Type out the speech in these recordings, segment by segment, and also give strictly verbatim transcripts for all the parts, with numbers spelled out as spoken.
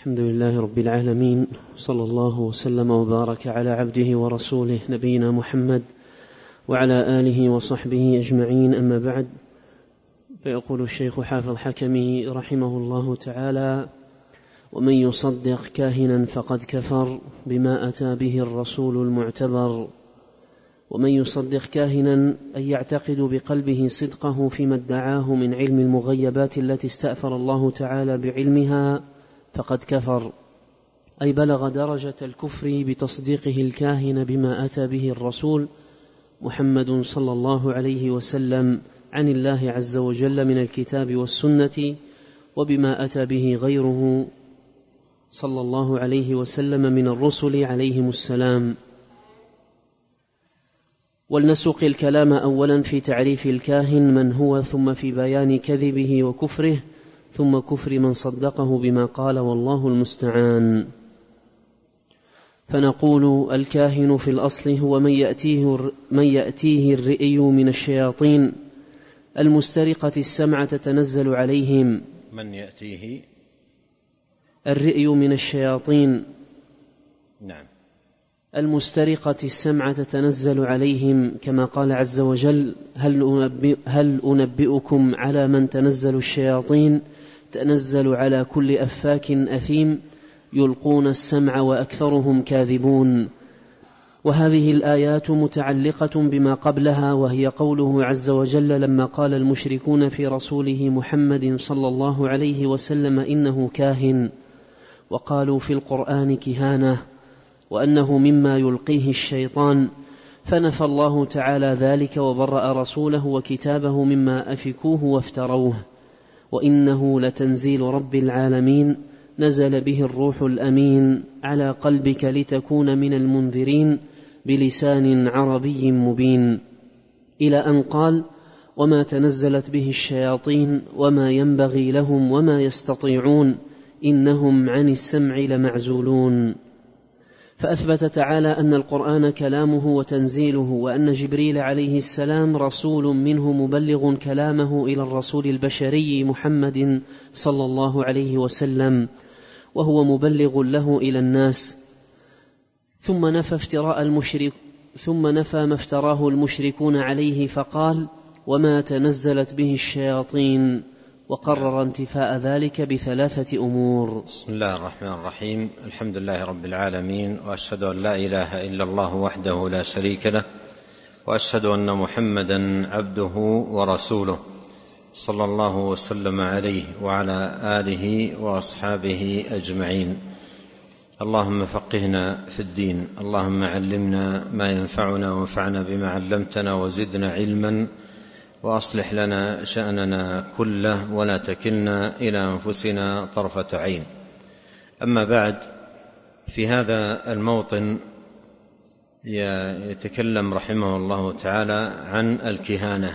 الحمد لله رب العالمين، صلى الله وسلم وبارك على عبده ورسوله نبينا محمد وعلى آله وصحبه أجمعين، أما بعد. فيقول الشيخ حافظ حكمي رحمه الله تعالى: ومن يصدق كاهنا فقد كفر بما أتى به الرسول المعتبر. ومن يصدق كاهنا أي يعتقد بقلبه صدقه فيما ادعاه من علم المغيبات التي استأثر الله تعالى بعلمها فقد كفر، أي بلغ درجة الكفر بتصديقه الكاهن بما أتى به الرسول محمد صلى الله عليه وسلم عن الله عز وجل من الكتاب والسنة، وبما أتى به غيره صلى الله عليه وسلم من الرسل عليهم السلام. ولنسق الكلام أولا في تعريف الكاهن من هو، ثم في بيان كذبه وكفره، ثم كفر من صدقه بما قال، والله المستعان. فنقول: الكاهن في الأصل هو من يأتيه, من يأتيه الرئي من الشياطين المسترقة السمع تتنزل عليهم. من يأتيه الرئي من الشياطين نعم المسترقة السمع تتنزل عليهم، كما قال عز وجل: هل, أنبئ هل أنبئكم على من تنزل الشياطين تنزل على كل أفاك أثيم يلقون السمع وأكثرهم كاذبون. وهذه الآيات متعلقة بما قبلها، وهي قوله عز وجل لما قال المشركون في رسوله محمد صلى الله عليه وسلم إنه كاهن، وقالوا في القرآن كهانة، وأنه مما يلقيه الشيطان، فنفى الله تعالى ذلك وبرأ رسوله وكتابه مما أفكوه وافتروه. وإنه لتنزيل رب العالمين نزل به الروح الأمين على قلبك لتكون من المنذرين بلسان عربي مبين، إلى أن قال: وما تنزلت به الشياطين وما ينبغي لهم وما يستطيعون إنهم عن السمع لمعزولون. فأثبت تعالى أن القرآن كلامه وتنزيله، وأن جبريل عليه السلام رسول منه مبلغ كلامه إلى الرسول البشري محمد صلى الله عليه وسلم، وهو مبلغ له إلى الناس. ثم نفى افتراء المشرك ثم نفى ما افتراه المشركون عليه فقال: وما تنزلت به الشياطين، وقرر انتفاء ذلك بثلاثة أمور. بسم الله الرحمن الرحيم. الحمد لله رب العالمين، وأشهد أن لا إله إلا الله وحده لا شريك له، وأشهد أن محمدا عبده ورسوله صلى الله وسلم عليه وعلى آله وأصحابه أجمعين. اللهم فقهنا في الدين، اللهم علمنا ما ينفعنا وانفعنا بما علمتنا وزدنا علما، وأصلح لنا شأننا كله ولا تكلنا إلى أنفسنا طرفة عين. أما بعد، في هذا الموطن يتكلم رحمه الله تعالى عن الكهانة،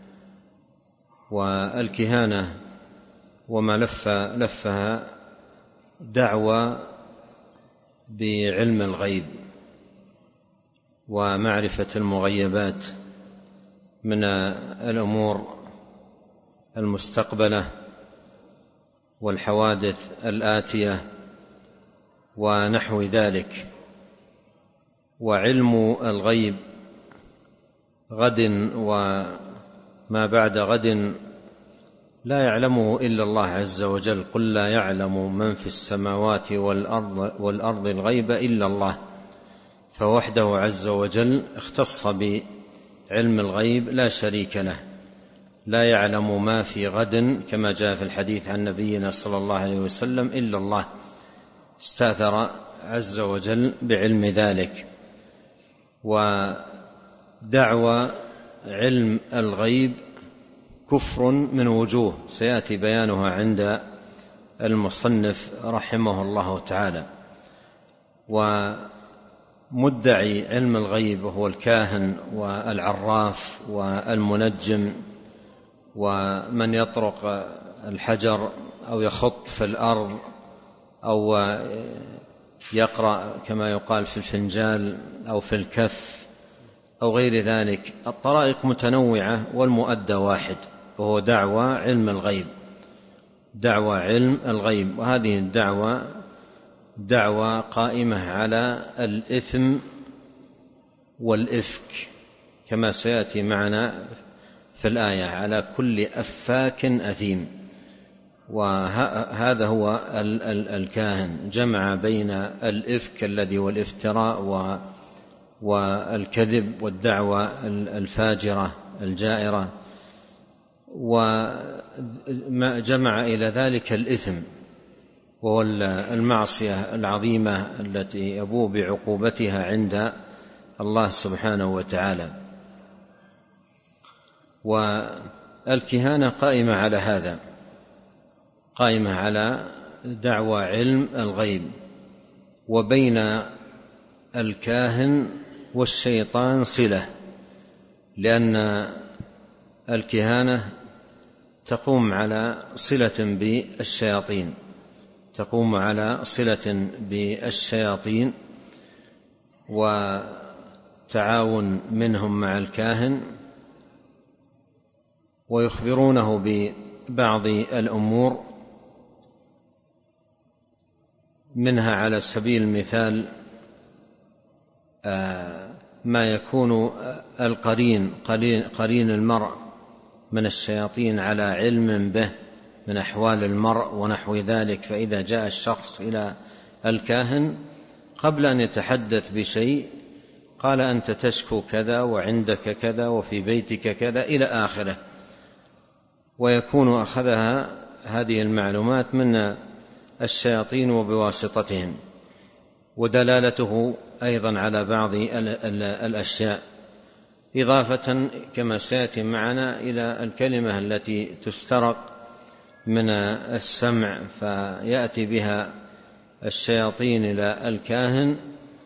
والكهانة وما لف لفها دعوة بعلم الغيب ومعرفة المغيبات من الأمور المستقبلة والحوادث الآتية ونحو ذلك. وعلم الغيب غد وما بعد غد لا يعلمه إلا الله عز وجل. قل لا يعلم من في السماوات والأرض, والأرض الغيب إلا الله، فوحده عز وجل اختص بعلم الغيب لا شريك له. لا يعلم ما في غد كما جاء في الحديث عن نبينا صلى الله عليه وسلم إلا الله، استأثر عز وجل بعلم ذلك. ودعوى علم الغيب كفر من وجوه سيأتي بيانها عند المصنف رحمه الله تعالى. ومدعي علم الغيب وهو الكاهن والعراف والمنجم ومن يطرق الحجر أو يخط في الأرض أو يقرأ كما يقال في الفنجال أو في الكف أو غير ذلك. الطرائق متنوعة والمؤدى واحد، وهو دعوى علم الغيب، دعوى علم الغيب. وهذه الدعوة دعوى قائمة على الإثم والإفك كما سيأتي معنا في الآية، على كل أفاك أثيم. وهذا هو الكاهن، جمع بين الإفك الذي هو الافتراء والكذب والدعوة الفاجرة الجائرة، وجمع إلى ذلك الإثم وهو المعصية العظيمة التي يبوء بعقوبتها عند الله سبحانه وتعالى. والكهانة قائمة على هذا، قائمة على دعوى علم الغيب، وبين الكاهن والشيطان صلة، لأن الكهانة تقوم على صلة بالشياطين، تقوم على صلة بالشياطين وتعاون منهم مع الكاهن، ويخبرونه ببعض الأمور، منها على سبيل المثال ما يكون القرين قرين المرء من الشياطين على علم به من أحوال المرء ونحو ذلك، فإذا جاء الشخص إلى الكاهن قبل أن يتحدث بشيء قال أنت تشكو كذا وعندك كذا وفي بيتك كذا إلى آخره، ويكون أخذها هذه المعلومات من الشياطين وبواسطتهم، ودلالته أيضا على بعض الأشياء، إضافة كما سيأتي معنا إلى الكلمة التي تسترق من السمع فيأتي بها الشياطين إلى الكاهن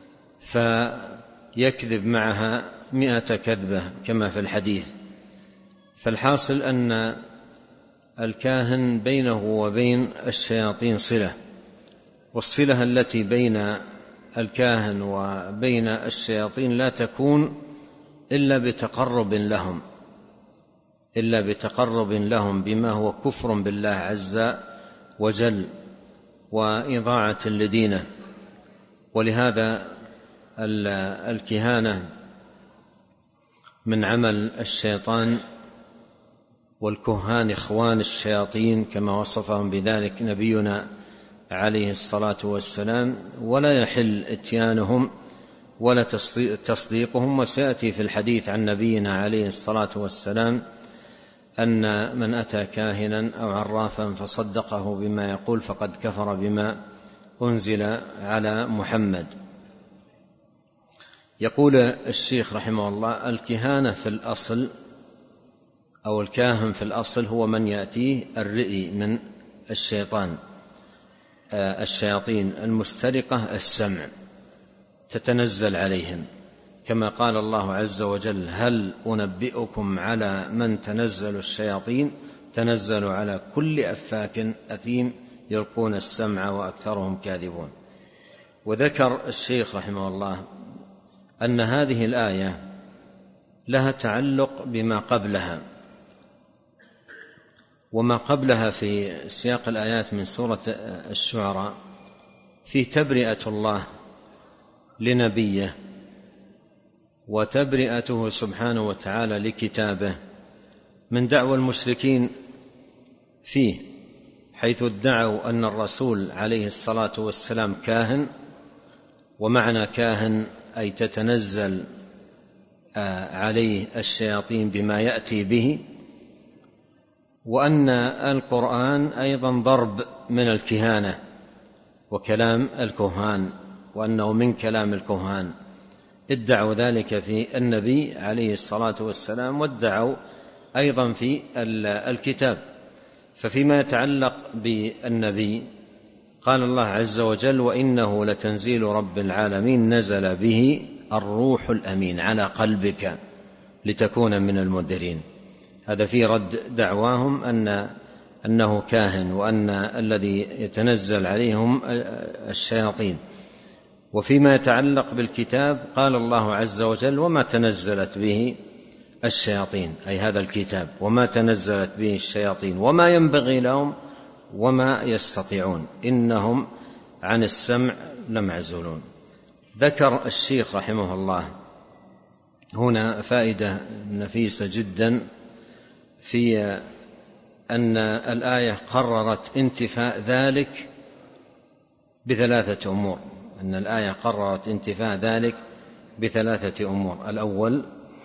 فيكذب معها مئة كذبة كما في الحديث. فالحاصل أن الكاهن بينه وبين الشياطين صلة، والصلة التي بين الكاهن وبين الشياطين لا تكون إلا بتقرب لهم إلا بتقرب لهم بما هو كفر بالله عز وجل وإضاعة لدينه. ولهذا الكهانة من عمل الشيطان، والكهان إخوان الشياطين كما وصفهم بذلك نبينا عليه الصلاة والسلام، ولا يحل إتيانهم ولا تصديقهم. وسيأتي في الحديث عن نبينا عليه الصلاة والسلام أن من أتى كاهنا أو عرافا فصدقه بما يقول فقد كفر بما أنزل على محمد. يقول الشيخ رحمه الله: الكهانة في الأصل أو الكاهن في الأصل هو من يأتيه الرئي من الشيطان الشياطين المسترقة السمع تتنزل عليهم، كما قال الله عز وجل: هل أنبئكم على من تنزل الشياطين تنزل على كل أفاك أثيم يلقون السمع وأكثرهم كاذبون. وذكر الشيخ رحمه الله أن هذه الآية لها تعلق بما قبلها، وما قبلها في سياق الآيات من سورة الشعراء في تبرئة الله لنبيه وتبرئته سبحانه وتعالى لكتابه من دعوى المشركين فيه، حيث ادعوا أن الرسول عليه الصلاة والسلام كاهن، ومعنى كاهن أي تتنزل عليه الشياطين بما يأتي به، وأن القرآن أيضا ضرب من الكهانة وكلام الكهان، وأنه من كلام الكهان. ادعوا ذلك في النبي عليه الصلاة والسلام، وادعوا أيضا في الكتاب. ففيما يتعلق بالنبي قال الله عز وجل: وإنه لتنزيل رب العالمين نزل به الروح الأمين على قلبك لتكون من المنذرين. هذا في رد دعواهم أن أنه كاهن وأن الذي يتنزل عليهم الشياطين. وفيما يتعلق بالكتاب قال الله عز وجل: وما تنزلت به الشياطين، أي هذا الكتاب، وما تنزلت به الشياطين وما ينبغي لهم وما يستطيعون إنهم عن السمع لمعزولون. ذكر الشيخ رحمه الله هنا فائدة نفيسة جدا في أن الآية قررت انتفاء ذلك بثلاثة أمور أن الآية قررت انتفاء ذلك بثلاثة أمور. الأول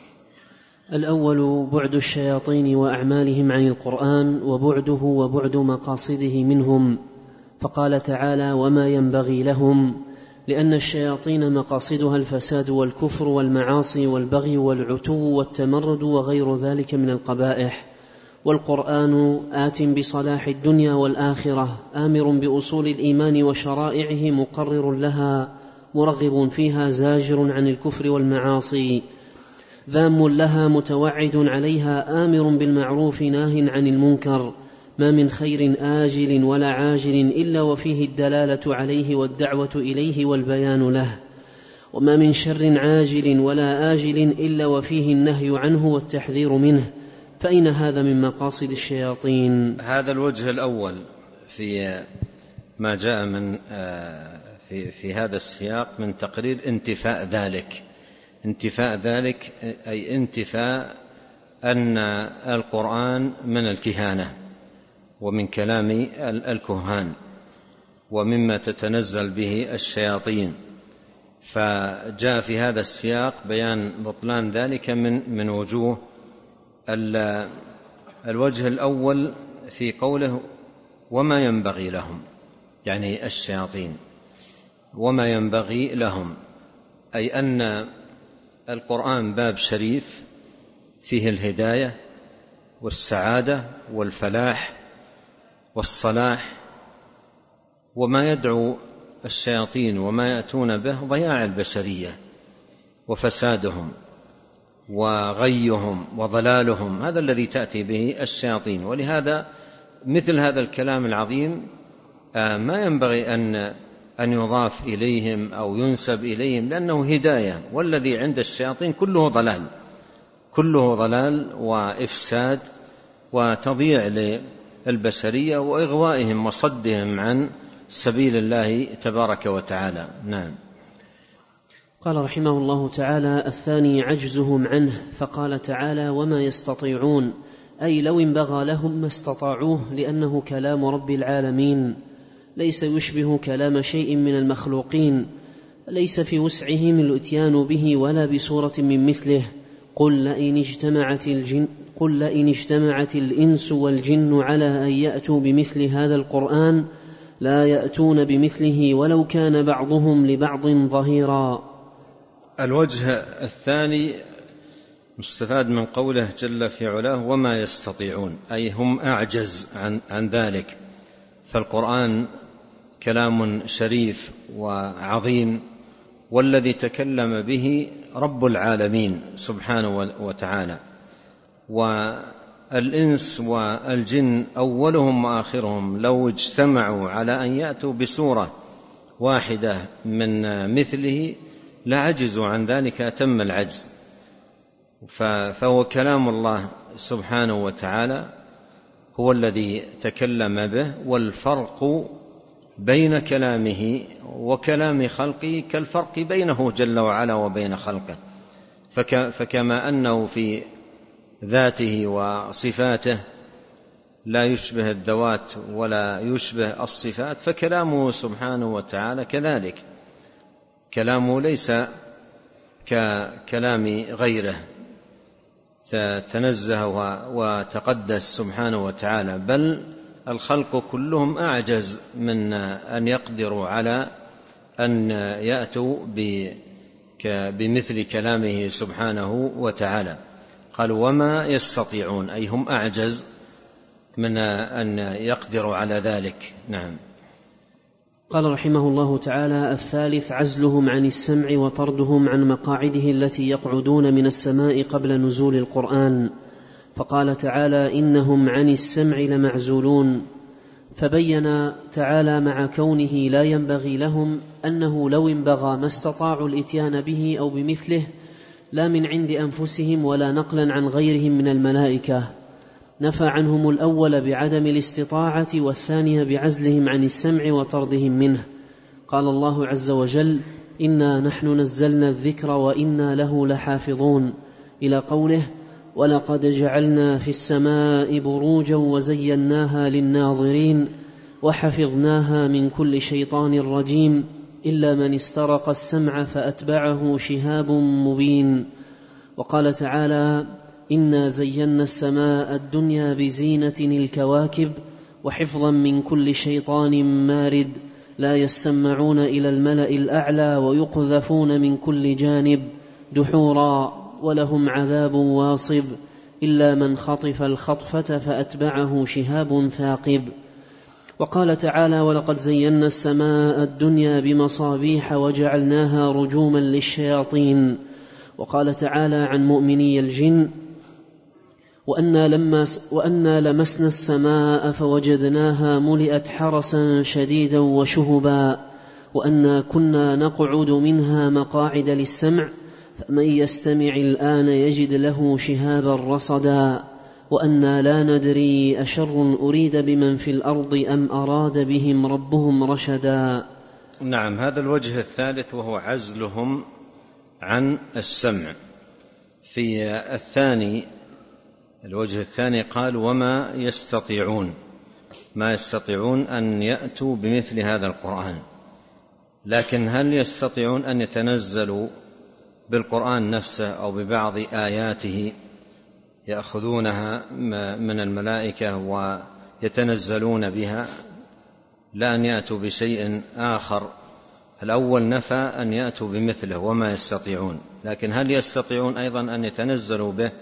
الأول بعد الشياطين وأعمالهم عن القرآن وبعده وبعد مقاصده منهم، فقال تعالى: وما ينبغي لهم، لأن الشياطين مقاصدها الفساد والكفر والمعاصي والبغي والعتو والتمرد وغير ذلك من القبائح، والقرآن آت بصلاح الدنيا والآخرة، آمر بأصول الإيمان وشرائعه، مقرر لها، مرغب فيها، زاجر عن الكفر والمعاصي، ذام لها، متوعد عليها، آمر بالمعروف ناه عن المنكر، ما من خير آجل ولا عاجل إلا وفيه الدلالة عليه والدعوة إليه والبيان له، وما من شر عاجل ولا آجل إلا وفيه النهي عنه والتحذير منه، فأين هذا من مقاصد الشياطين؟ هذا الوجه الأول في ما جاء من في, في هذا السياق من تقرير انتفاء ذلك. انتفاء ذلك أي انتفاء أن القرآن من الكهانة ومن كلام الكهان ومما تتنزل به الشياطين، فجاء في هذا السياق بيان بطلان ذلك من من وجوه. الوجه الأول في قوله وما ينبغي لهم، يعني الشياطين، وما ينبغي لهم أي أن القرآن باب شريف فيه الهداية والسعادة والفلاح والصلاح، وما يدعو الشياطين وما يأتون به ضياع البشرية وفسادهم وغيهم وضلالهم، هذا الذي تأتي به الشياطين. ولهذا مثل هذا الكلام العظيم ما ينبغي أن أن يضاف إليهم أو ينسب إليهم، لأنه هداية، والذي عند الشياطين كله ضلال، كله ضلال وإفساد وتضييع للبشرية وإغوائهم وصدهم عن سبيل الله تبارك وتعالى. نعم. قال رحمه الله تعالى: الثاني عجزهم عنه، فقال تعالى: وما يستطيعون، أي لو انبغى لهم ما استطاعوه، لأنه كلام رب العالمين، ليس يشبه كلام شيء من المخلوقين، ليس في وسعهم الاتيان به ولا بصورة من مثله. قل لئن اجتمعت الجن قل لئن اجتمعت الإنس والجن على أن يأتوا بمثل هذا القرآن لا يأتون بمثله ولو كان بعضهم لبعض ظهيرا. الوجه الثاني مستفاد من قوله جل في علاه وما يستطيعون، أي هم أعجز عن, عن ذلك. فالقرآن كلام شريف وعظيم، والذي تكلم به رب العالمين سبحانه وتعالى، والإنس والجن أولهم وآخرهم لو اجتمعوا على أن يأتوا بسورة واحدة من مثله لعجزوا عن ذلك أتم العجز. فهو كلام الله سبحانه وتعالى هو الذي تكلم به، والفرق بين كلامه وكلام خلقه كالفرق بينه جل وعلا وبين خلقه. فكما أنه في ذاته وصفاته لا يشبه الذوات ولا يشبه الصفات، فكلامه سبحانه وتعالى كذلك، كلامه ليس ككلام غيره، تنزه وتقدس سبحانه وتعالى، بل الخلق كلهم أعجز من أن يقدروا على أن يأتوا بمثل كلامه سبحانه وتعالى. قال وما يستطيعون، أي هم أعجز من أن يقدروا على ذلك. نعم. قال رحمه الله تعالى: الثالث عزلهم عن السمع وطردهم عن مقاعده التي يقعدون من السماء قبل نزول القرآن، فقال تعالى: إنهم عن السمع لمعزولون. فبين تعالى مع كونه لا ينبغي لهم أنه لو انبغى ما استطاعوا الإتيان به أو بمثله، لا من عند أنفسهم ولا نقلا عن غيرهم من الملائكة. نفى عنهم الأول بعدم الاستطاعة، والثانية بعزلهم عن السمع وطردهم منه. قال الله عز وجل: إنا نحن نزلنا الذكر وإنا له لحافظون، إلى قوله: ولقد جعلنا في السماء بروجا وزيناها للناظرين وحفظناها من كل شيطان رجيم إلا من استرق السمع فأتبعه شهاب مبين. وقال تعالى: إنا زينا السماء الدنيا بزينة الكواكب وحفظا من كل شيطان مارد لا يسمعون إلى الملأ الأعلى ويقذفون من كل جانب دحورا ولهم عذاب واصب إلا من خطف الخطفة فأتبعه شهاب ثاقب. وقال تعالى: ولقد زينا السماء الدنيا بمصابيح وجعلناها رجوما للشياطين. وقال تعالى عن مؤمني الجن: وأنا, لما وأنا لمسنا السماء فوجدناها ملئت حرسا شديدا وشهبا وأنا كنا نقعد منها مقاعد للسمع فمن يستمع الآن يجد له شهابا رصدا وأنا لا ندري أشر أريد بمن في الأرض أم أراد بهم ربهم رشدا. نعم، هذا الوجه الثالث وهو عزلهم عن السمع. في الثاني الوجه الثاني قال: وما يستطيعون ما يستطيعون أن يأتوا بمثل هذا القرآن، لكن هل يستطيعون أن يتنزلوا بالقرآن نفسه أو ببعض آياته يأخذونها من الملائكة ويتنزلون بها، لا أن يأتوا بشيء آخر؟ الأول نفى أن يأتوا بمثله وما يستطيعون، لكن هل يستطيعون أيضا أن يتنزلوا به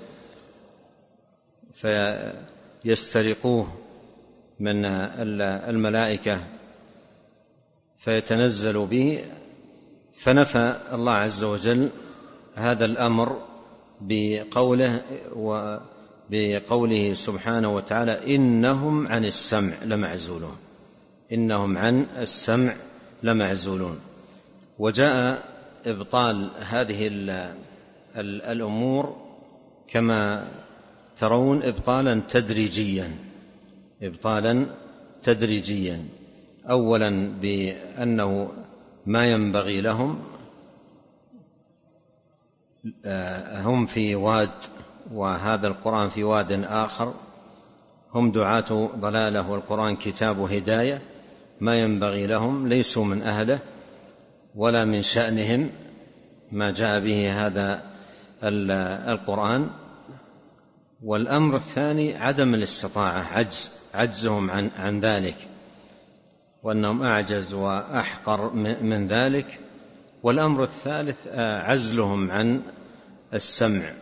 فيسترقوه من الملائكة فيتنزلوا به؟ فنفى الله عز وجل هذا الأمر بقوله وبقوله سبحانه وتعالى: إنهم عن السمع لمعزولون إنهم عن السمع لمعزولون. وجاء إبطال هذه الأمور كما ترون إبطالا تدريجيا إبطالا تدريجيا أولا بأنه ما ينبغي لهم، هم في واد وهذا القرآن في واد آخر، هم دعاة ضلالة والقرآن كتاب هداية، ما ينبغي لهم، ليسوا من أهله ولا من شأنهم ما جاء به هذا القرآن. والأمر الثاني عدم الاستطاعة، عجز عجزهم عن, عن ذلك، وأنهم أعجز وأحقر من ذلك. والأمر الثالث عزلهم عن السمع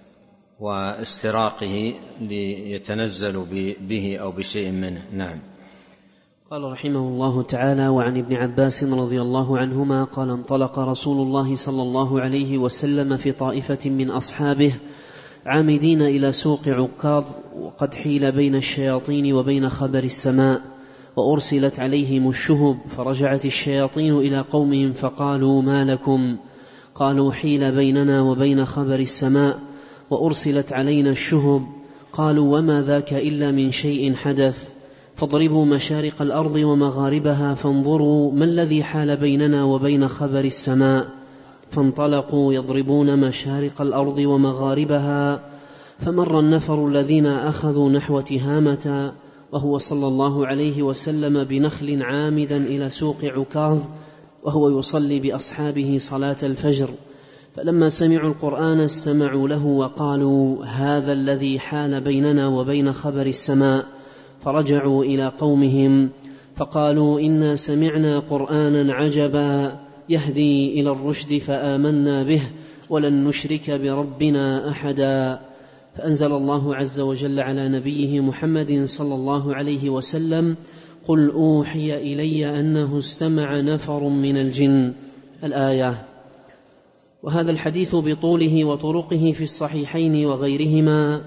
واستراقه ليتنزلوا به أو بشيء منه. نعم. قال رحمه الله تعالى: وعن ابن عباس رضي الله عنهما قال: انطلق رسول الله صلى الله عليه وسلم في طائفة من أصحابه عامدين إلى سوق عكاظ وقد حيل بين الشياطين وبين خبر السماء وأرسلت عليهم الشهب، فرجعت الشياطين إلى قومهم فقالوا: ما لكم؟ قالوا: حيل بيننا وبين خبر السماء وأرسلت علينا الشهب. قالوا: وما ذاك إلا من شيء حدث، فاضربوا مشارق الأرض ومغاربها فانظروا ما الذي حال بيننا وبين خبر السماء. فانطلقوا يضربون مشارق الأرض ومغاربها، فمر النفر الذين أخذوا نحو تهامة وهو صلى الله عليه وسلم بنخل عامدا إلى سوق عكاظ وهو يصلي بأصحابه صلاة الفجر، فلما سمعوا القرآن استمعوا له وقالوا: هذا الذي حال بيننا وبين خبر السماء. فرجعوا إلى قومهم فقالوا: إنا سمعنا قرآنا عجبا يهدي إلى الرشد فآمنا به ولن نشرك بربنا أحدا. فأنزل الله عز وجل على نبيه محمد صلى الله عليه وسلم: قل أوحي إلي أنه استمع نفر من الجن، الآية. وهذا الحديث بطوله وطرقه في الصحيحين وغيرهما.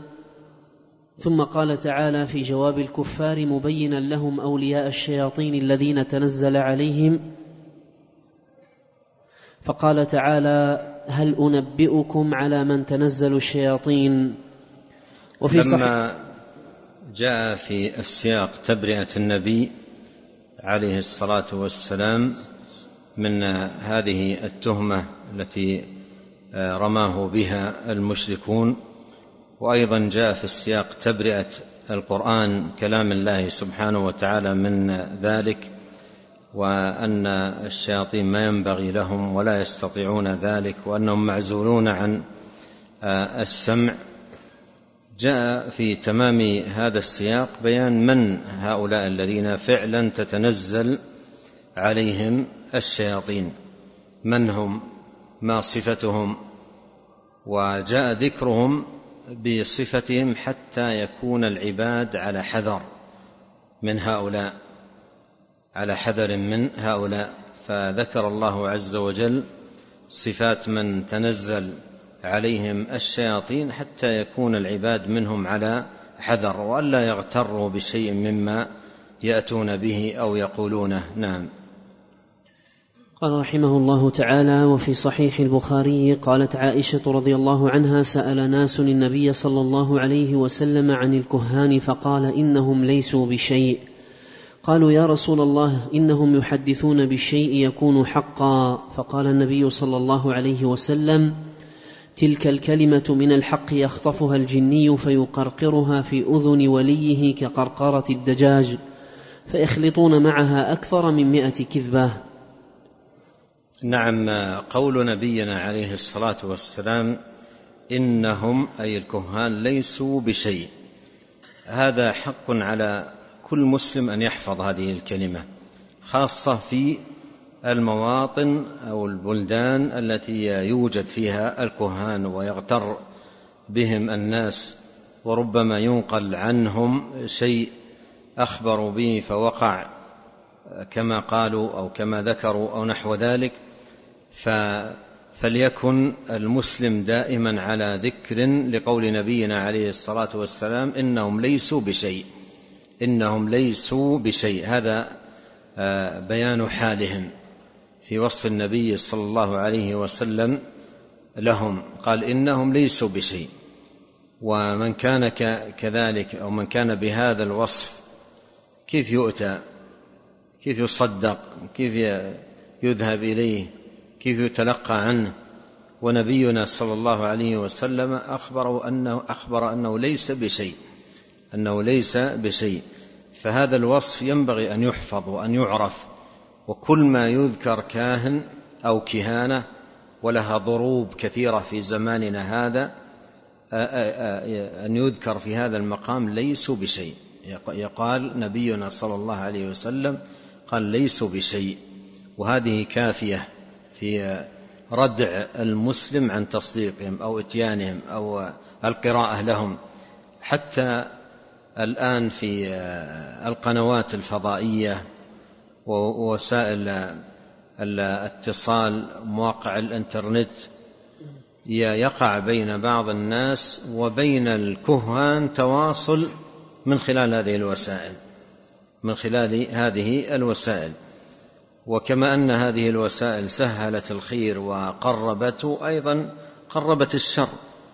ثم قال تعالى في جواب الكفار مبينا لهم أولياء الشياطين الذين تنزل عليهم، فقال تعالى: هل أنبئكم على من تنزل الشياطين؟ وفي لما جاء في السياق تبرئة النبي عليه الصلاة والسلام من هذه التهمة التي رماه بها المشركون. وأيضا جاء في السياق تبرئة القرآن كلام الله سبحانه وتعالى من ذلك، وأن الشياطين ما ينبغي لهم ولا يستطيعون ذلك، وأنهم معزولون عن السمع. جاء في تمام هذا السياق بيان من هؤلاء الذين فعلا تتنزل عليهم الشياطين، من هم، ما صفتهم، وجاء ذكرهم بصفتهم حتى يكون العباد على حذر من هؤلاء، على حذر من هؤلاء. فذكر الله عز وجل صفات من تنزل عليهم الشياطين حتى يكون العباد منهم على حذر، وألا يغتروا بشيء مما يأتون به أو يقولونه. نعم. قال رحمه الله تعالى: وفي صحيح البخاري قالت عائشة رضي الله عنها: سأل ناس النبي صلى الله عليه وسلم عن الكهان فقال: إنهم ليسوا بشيء. قالوا: يا رسول الله، إنهم يحدثون بالشيء يكون حقا. فقال النبي صلى الله عليه وسلم: تلك الكلمة من الحق يخطفها الجني فيقرقرها في أذن وليه كقرقرة الدجاج، فيخلطون معها أكثر من مئة كذبة. نعم. قول نبينا عليه الصلاة والسلام إنهم أي الكهان ليسوا بشيء، هذا حق على كل مسلم أن يحفظ هذه الكلمة، خاصة في المواطن أو البلدان التي يوجد فيها الكهان ويغتر بهم الناس، وربما ينقل عنهم شيء أخبروا به فوقع كما قالوا أو كما ذكروا أو نحو ذلك. فليكن المسلم دائما على ذكر لقول نبينا عليه الصلاة والسلام إنهم ليسوا بشيء، إنهم ليسوا بشيء. هذا بيان حالهم في وصف النبي صلى الله عليه وسلم لهم، قال إنهم ليسوا بشيء. ومن كان كذلك أو من كان بهذا الوصف كيف يؤتى، كيف يصدق، كيف يذهب إليه، كيف يتلقى عنه؟ ونبينا صلى الله عليه وسلم أخبر أنه, أخبر أنه ليس بشيء، أنه ليس بشيء. فهذا الوصف ينبغي أن يحفظ وأن يعرف، وكل ما يذكر كاهن أو كهانة ولها ضروب كثيرة في زماننا هذا أن يذكر في هذا المقام ليسوا بشيء. يقال نبينا صلى الله عليه وسلم قال ليسوا بشيء، وهذه كافية في ردع المسلم عن تصديقهم أو إتيانهم أو القراءة لهم. حتى الآن في القنوات الفضائية ووسائل الاتصال مواقع الإنترنت يقع بين بعض الناس وبين الكهان تواصل من خلال هذه الوسائل من خلال هذه الوسائل وكما أن هذه الوسائل سهلت الخير وقربته، أيضا قربت الشر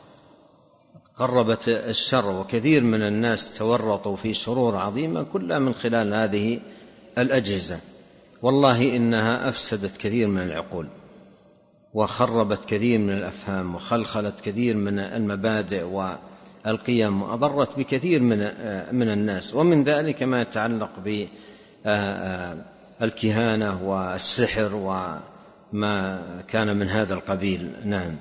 قربت الشر وكثير من الناس تورطوا في شرور عظيمة كلها من خلال هذه الأجهزة. والله إنها أفسدت كثير من العقول وخربت كثير من الأفهام وخلخلت كثير من المبادئ والقيم وأضرت بكثير من من الناس، ومن ذلك ما يتعلق بالكهانة والسحر وما كان من هذا القبيل. نعم.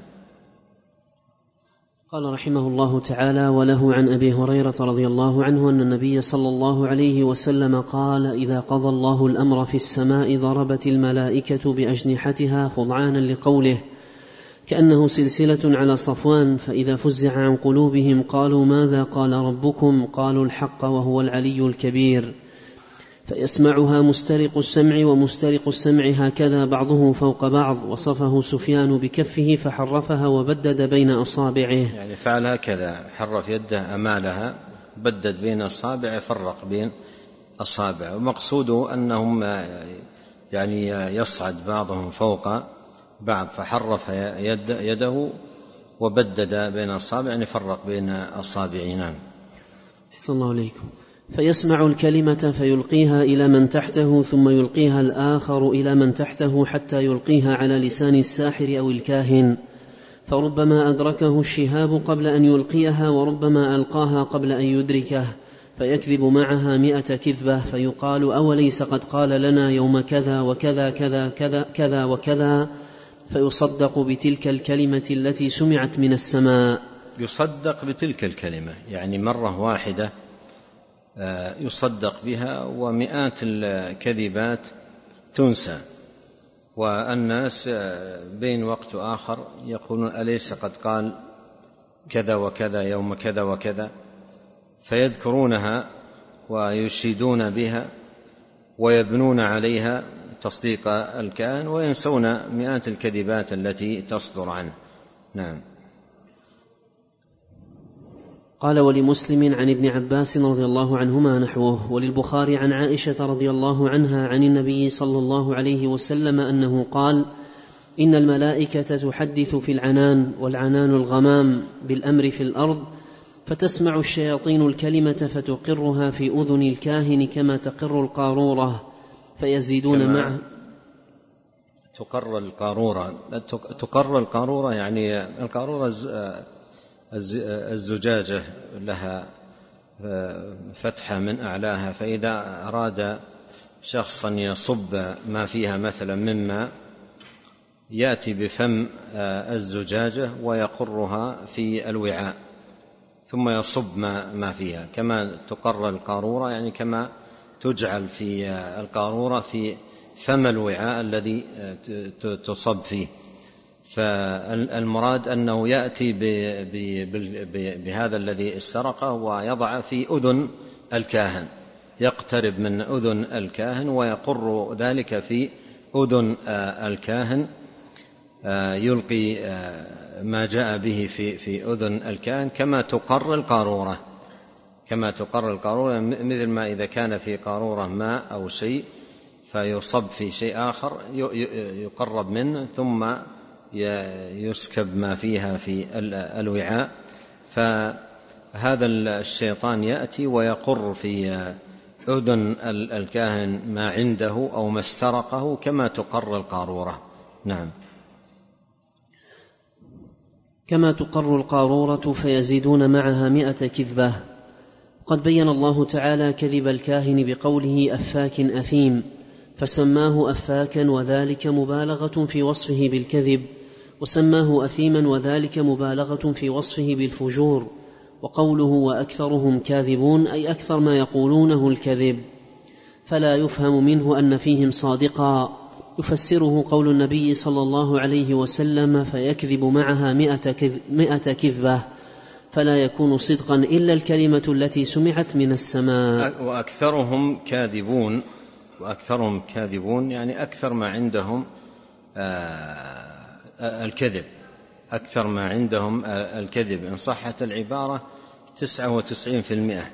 قال رحمه الله تعالى: وله عن أبي هريرة رضي الله عنه أن النبي صلى الله عليه وسلم قال: إذا قضى الله الأمر في السماء ضربت الملائكة بأجنحتها خضعانا لقوله كأنه سلسلة على صفوان، فإذا فزع عن قلوبهم قالوا: ماذا قال ربكم؟ قالوا: الحق وهو العلي الكبير. فيسمعها مسترق السمع ومسترق السمع هكذا بعضه فوق بعض. وصفه سفيان بكفه فحرفها وبدد بين أصابعه، يعني فعل هكذا، حرف يده أمالها، بدد بين أصابعه، فرق بين أصابعه. ومقصوده أنهم يعني يصعد بعضهم فوق بعض، فحرف يد يده وبدد بين أصابعه، يعني فرق بين أصابعه. نعم. أحسن الله عليكم. فيسمع الكلمة فيلقيها إلى من تحته ثم يلقيها الآخر إلى من تحته حتى يلقيها على لسان الساحر أو الكاهن، فربما أدركه الشهاب قبل أن يلقيها وربما ألقاها قبل أن يدركه، فيكذب معها مئة كذبة، فيقال أوليس قد قال لنا يوم كذا وكذا كذا كذا كذا وكذا، فيصدق بتلك الكلمة التي سمعت من السماء. يصدق بتلك الكلمة يعني مرة واحدة يصدق بها، ومئات الكذبات تنسى، والناس بين وقت آخر يقولون أليس قد قال كذا وكذا يوم كذا وكذا، فيذكرونها ويشيدون بها ويبنون عليها تصديق الكاهن، وينسون مئات الكذبات التي تصدر عنه. نعم. قال: ولمسلم عن ابن عباس رضي الله عنهما نحوه، وللبخاري عن عائشة رضي الله عنها عن النبي صلى الله عليه وسلم أنه قال: إن الملائكة تحدث في العنان، والعنان الغمام، بالأمر في الأرض، فتسمع الشياطين الكلمة فتقرها في أذن الكاهن كما تقر القارورة، فيزيدون معه. تقر القارورة تقر القارورة يعني القارورة الزجاجة لها فتحة من أعلاها، فإذا أراد شخصا يصب ما فيها مثلا مما، يأتي بفم الزجاجة ويقرها في الوعاء ثم يصب ما فيها، كما تقر القارورة يعني كما تجعل في القارورة في فم الوعاء الذي تصب فيه. فالمراد أنه يأتي بهذا الذي استرقه ويضع في أذن الكاهن، يقترب من أذن الكاهن ويقر ذلك في أذن الكاهن، يلقي ما جاء به في في أذن الكاهن كما تقر القارورة كما تقر القارورة مثل ما إذا كان في قارورة ماء أو شيء فيصب في شيء آخر يقرب منه ثم يسكب ما فيها في الوعاء، فهذا الشيطان يأتي ويقر في أذن الكاهن ما عنده أو ما استرقه كما تقر القارورة. نعم. كما تقر القارورة فيزيدون معها مئة كذبة. قد بين الله تعالى كذب الكاهن بقوله أفاك أثيم، فسماه أفاكا وذلك مبالغة في وصفه بالكذب، وسماه أثيما وذلك مبالغة في وصفه بالفجور. وقوله وأكثرهم كاذبون أي أكثر ما يقولونه الكذب، فلا يفهم منه أن فيهم صادقا. يفسره قول النبي صلى الله عليه وسلم فيكذب معها مئة كذبة، فلا يكون صدقا إلا الكلمة التي سمعت من السماء. وأكثرهم كاذبون وأكثرهم كاذبون يعني أكثر ما عندهم الكذب أكثر ما عندهم الكذب إن صحت العبارة تسعة وتسعين في المئة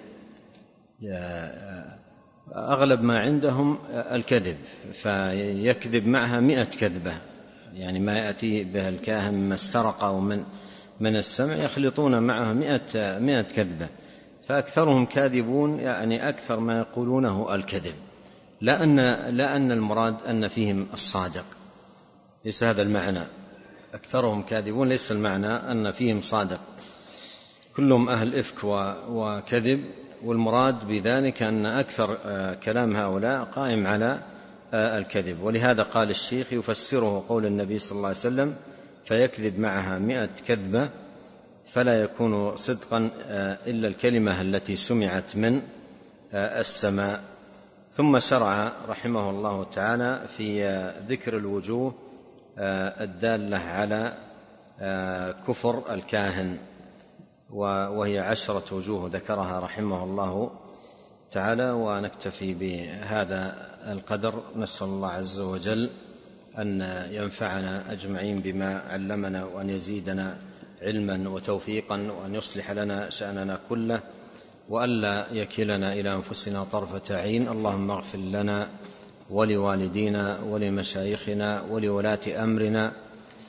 أغلب ما عندهم الكذب، فيكذب معها مئة كذبة، يعني ما يأتي به الكاهن ما استرقه من من السمع يخلطون معها مئة مئة كذبة، فأكثرهم كاذبون يعني أكثر ما يقولونه الكذب، لا أن لا أن المراد أن فيهم الصادق، ليس هذا المعنى. أكثرهم كاذبون ليس المعنى أن فيهم صادق، كلهم أهل إفك وكذب، والمراد بذلك أن أكثر كلام هؤلاء قائم على الكذب. ولهذا قال الشيخ يفسره قول النبي صلى الله عليه وسلم فيكذب معها مئة كذبة فلا يكون صدقا إلا الكلمة التي سمعت من السماء. ثم شرع رحمه الله تعالى في ذكر الوجوه الدالة على كفر الكاهن، وهي عشرة وجوه ذكرها رحمه الله تعالى، ونكتفي بهذا القدر. نسأل الله عز وجل أن ينفعنا أجمعين بما علمنا، وأن يزيدنا علما وتوفيقا، وأن يصلح لنا شأننا كله، وألا يكلنا إلى أنفسنا طرفة عين. اللهم اغفر لنا ولوالدينا ولمشايخنا ولولاة أمرنا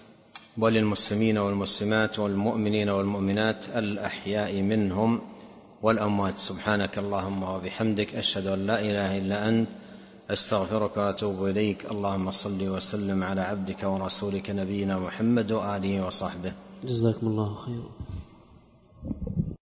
وللمسلمين والمسلمات والمؤمنين والمؤمنات الأحياء منهم والأموات. سبحانك اللهم وبحمدك، أشهد أن لا إله إلا أنت، أستغفرك وأتوب إليك. اللهم صل وسلم على عبدك ورسولك نبينا محمد وآله وصحبه. جزاكم الله خيرا.